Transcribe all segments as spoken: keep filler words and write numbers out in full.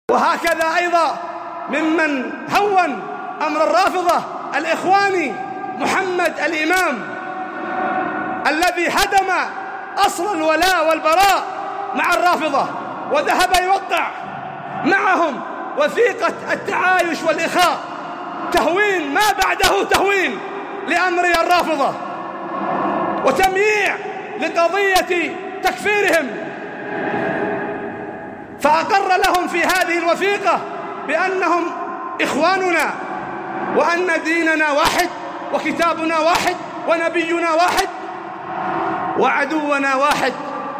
وهكذا أيضا ممن هون أمر الرافضة الإخواني محمد الإمام الذي هدم أصل الولاء والبراء مع الرافضة وذهب يوقع معهم وثيقة التعايش والإخاء، تهوين ما بعده تهوين لأمر الرافضة وتمييع لقضية تكفيرهم، فأقر لهم في هذه الوثيقة بأنهم إخواننا وأن ديننا واحد وكتابنا واحد ونبينا واحد وعدونا واحد،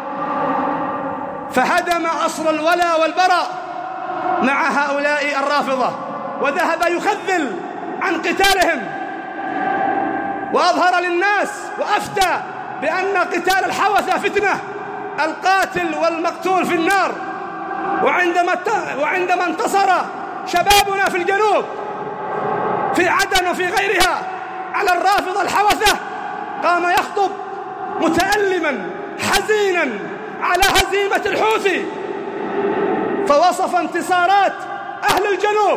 فهدم أصل الولاء والبراء مع هؤلاء الرافضة وذهب يخذل عن قتالهم، وأظهر للناس وأفتى بأن قتال الحوثة فتنة، القاتل والمقتول في النار. وعندما وعندما انتصر شبابنا في الجنوب في عدن وفي غيرها على الرافضة الحوثة قام يخطب متألما حزينا على هزيمة الحوثي، فوصف انتصارات أهل الجنوب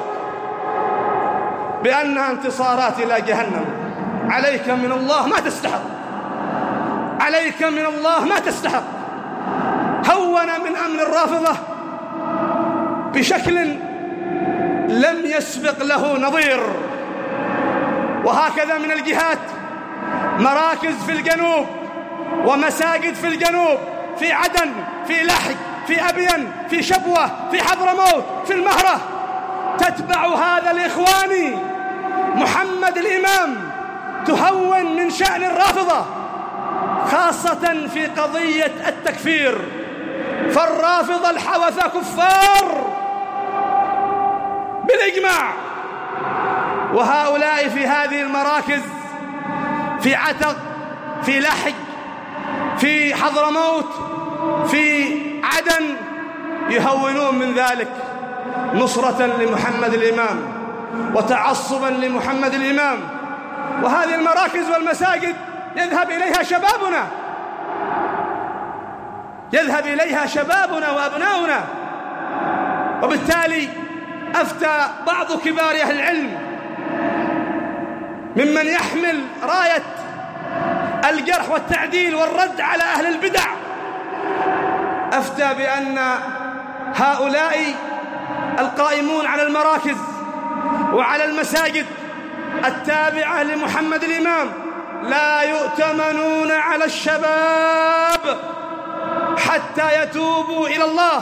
بأنها انتصارات إلى جهنم. عليك من الله ما تستحق، عليك من الله ما تستحق. هون من أمن الرافضة بشكل لم يسبق له نظير. وهكذا من الجهات مراكز في الجنوب ومساجد في الجنوب، في عدن، في لحج، في أبين، في شبوة، في حضرموت، في المهرة، تتبع هذا الإخواني محمد الإمام تهون من شأن الرافضة، خاصة في قضية التكفير، فالرافضة الحوثة كفار بالإجماع. وهؤلاء في هذه المراكز في عتق، في لحج، في حضرموت، في عدن يهونون من ذلك نصرة لمحمد الإمام وتعصبا لمحمد الإمام. وهذه المراكز والمساجد يذهب إليها شبابنا، يذهب إليها شبابنا وأبناؤنا. وبالتالي أفتى بعض كبار أهل العلم ممن يحمل راية الجرح والتعديل والرد على أهل البدع، أفتى بأن هؤلاء القائمون على المراكز وعلى المساجد التابعة لمحمد الإمام لا يؤتمنون على الشباب حتى يتوبوا إلى الله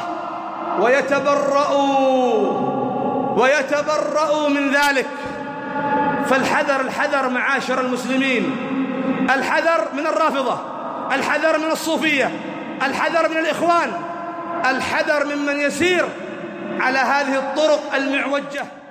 ويتبرؤوا ويتبرؤوا من ذلك. فالحذر الحذر معاشر المسلمين، الحذر من الرافضة، الحذر من الصوفية، الحذر من الإخوان، الحذر ممن يسير على هذه الطرق المعوجة.